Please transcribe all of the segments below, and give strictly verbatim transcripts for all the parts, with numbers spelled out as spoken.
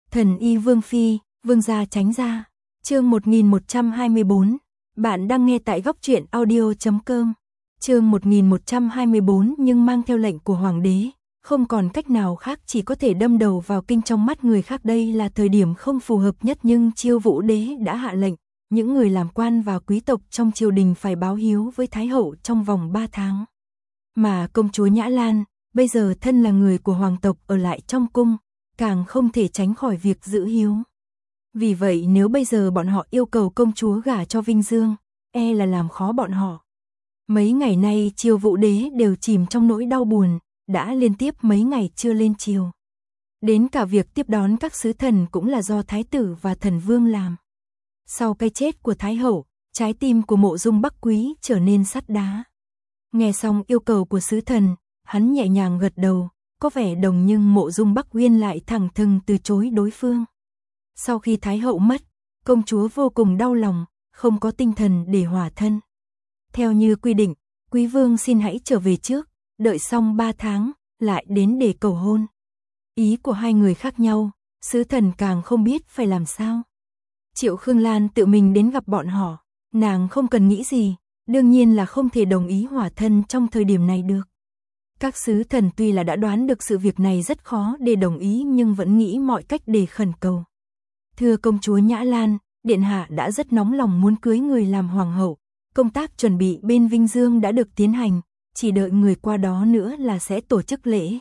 Thần y Vương Phi, Vương gia tránh ra. Chương một nghìn một trăm hai mươi bốn. Bạn đang nghe tại góc truyện audio chấm com. Chương một nghìn một trăm hai mươi bốn, nhưng mang theo lệnh của hoàng đế, không còn cách nào khác, chỉ có thể đâm đầu vào kinh. Trong mắt người khác đây là thời điểm không phù hợp nhất, nhưng Chiêu Vũ đế đã hạ lệnh, những người làm quan và quý tộc trong triều đình phải báo hiếu với Thái hậu trong vòng ba tháng. Mà công chúa Nhã Lan, bây giờ thân là người của hoàng tộc ở lại trong cung, càng không thể tránh khỏi việc giữ hiếu. Vì vậy nếu bây giờ bọn họ yêu cầu công chúa gả cho Vinh Dương, e là làm khó bọn họ. Mấy ngày nay Chiêu Vũ đế đều chìm trong nỗi đau buồn, đã liên tiếp mấy ngày chưa lên triều. Đến cả việc tiếp đón các sứ thần cũng là do thái tử và thần vương làm. Sau cái chết của Thái hậu, trái tim của Mộ Dung Bắc Quý trở nên sắt đá. Nghe xong yêu cầu của sứ thần, hắn nhẹ nhàng gật đầu, có vẻ đồng, nhưng Mộ Dung Bắc Uyên lại thẳng thừng từ chối đối phương. Sau khi Thái hậu mất, công chúa vô cùng đau lòng, không có tinh thần để hòa thân. Theo như quy định, quý vương xin hãy trở về trước, đợi xong ba tháng, lại đến để cầu hôn. Ý của hai người khác nhau, sứ thần càng không biết phải làm sao. Triệu Khương Lan tự mình đến gặp bọn họ, nàng không cần nghĩ gì, đương nhiên là không thể đồng ý hòa thân trong thời điểm này được. Các sứ thần tuy là đã đoán được sự việc này rất khó để đồng ý, nhưng vẫn nghĩ mọi cách để khẩn cầu. Thưa công chúa Nhã Lan, điện hạ đã rất nóng lòng muốn cưới người làm hoàng hậu, công tác chuẩn bị bên Vinh Dương đã được tiến hành, chỉ đợi người qua đó nữa là sẽ tổ chức lễ.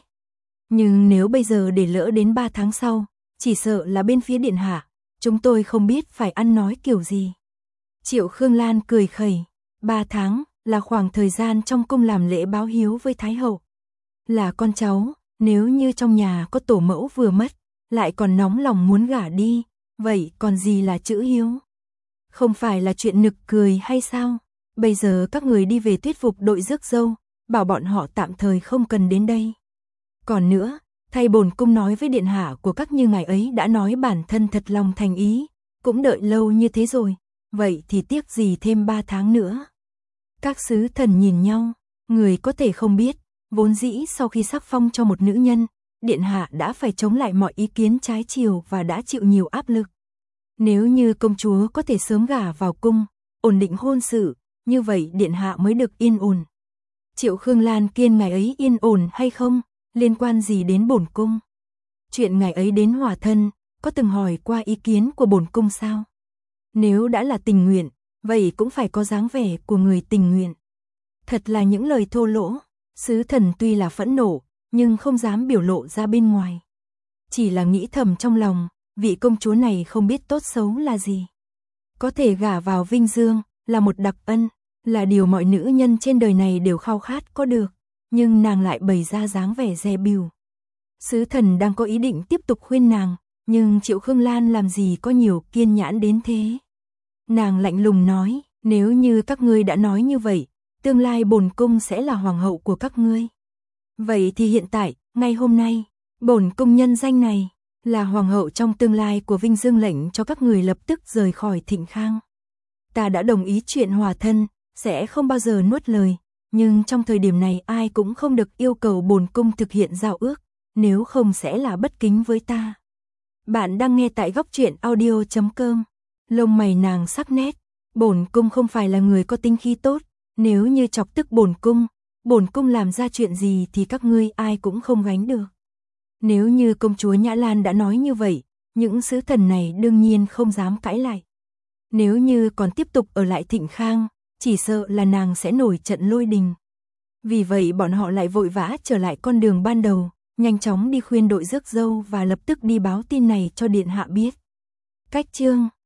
Nhưng nếu bây giờ để lỡ đến ba tháng sau, chỉ sợ là bên phía điện hạ, chúng tôi không biết phải ăn nói kiểu gì. Triệu Khương Lan cười khẩy, ba tháng là khoảng thời gian trong cung làm lễ báo hiếu với Thái hậu. Là con cháu, nếu như trong nhà có tổ mẫu vừa mất, lại còn nóng lòng muốn gả đi, vậy còn gì là chữ hiếu? Không phải là chuyện nực cười hay sao? Bây giờ các người đi về thuyết phục đội rước dâu, bảo bọn họ tạm thời không cần đến đây. Còn nữa, thay bổn cung nói với điện hạ của các như ngài ấy đã nói bản thân thật lòng thành ý, cũng đợi lâu như thế rồi, vậy thì tiếc gì thêm ba tháng nữa. Các sứ thần nhìn nhau, người có thể không biết, vốn dĩ sau khi sắc phong cho một nữ nhân, điện hạ đã phải chống lại mọi ý kiến trái chiều và đã chịu nhiều áp lực. Nếu như công chúa có thể sớm gả vào cung, ổn định hôn sự, như vậy điện hạ mới được yên ổn. Triệu Khương Lan kiên ngài ấy yên ổn hay không, liên quan gì đến bổn cung? Chuyện ngài ấy đến hòa thân, có từng hỏi qua ý kiến của bổn cung sao? Nếu đã là tình nguyện, vậy cũng phải có dáng vẻ của người tình nguyện. Thật là những lời thô lỗ, sứ thần tuy là phẫn nộ, nhưng không dám biểu lộ ra bên ngoài. Chỉ là nghĩ thầm trong lòng, vị công chúa này không biết tốt xấu là gì. Có thể gả vào Vinh Dương, là một đặc ân, là điều mọi nữ nhân trên đời này đều khao khát có được, nhưng nàng lại bày ra dáng vẻ dè bỉu. Sứ thần đang có ý định tiếp tục khuyên nàng, nhưng Triệu Khương Lan làm gì có nhiều kiên nhẫn đến thế. Nàng lạnh lùng nói, nếu như các ngươi đã nói như vậy, tương lai bổn cung sẽ là hoàng hậu của các ngươi. Vậy thì hiện tại, ngay hôm nay, bổn cung nhân danh này, là hoàng hậu trong tương lai của Vinh Dương, lệnh cho các người lập tức rời khỏi Thịnh Khang. Ta đã đồng ý chuyện hòa thân, sẽ không bao giờ nuốt lời, nhưng trong thời điểm này ai cũng không được yêu cầu bổn cung thực hiện giao ước, nếu không sẽ là bất kính với ta. Bạn đang nghe tại góc truyện audio chấm com. Lông mày nàng sắc nét, bổn cung không phải là người có tính khí tốt, nếu như chọc tức bổn cung, bổn cung làm ra chuyện gì thì các ngươi ai cũng không gánh được. Nếu như công chúa Nhã Lan đã nói như vậy, những sứ thần này đương nhiên không dám cãi lại. Nếu như còn tiếp tục ở lại Thịnh Khang, chỉ sợ là nàng sẽ nổi trận lôi đình. Vì vậy bọn họ lại vội vã trở lại con đường ban đầu, nhanh chóng đi khuyên đội rước dâu và lập tức đi báo tin này cho điện hạ biết. Cách chương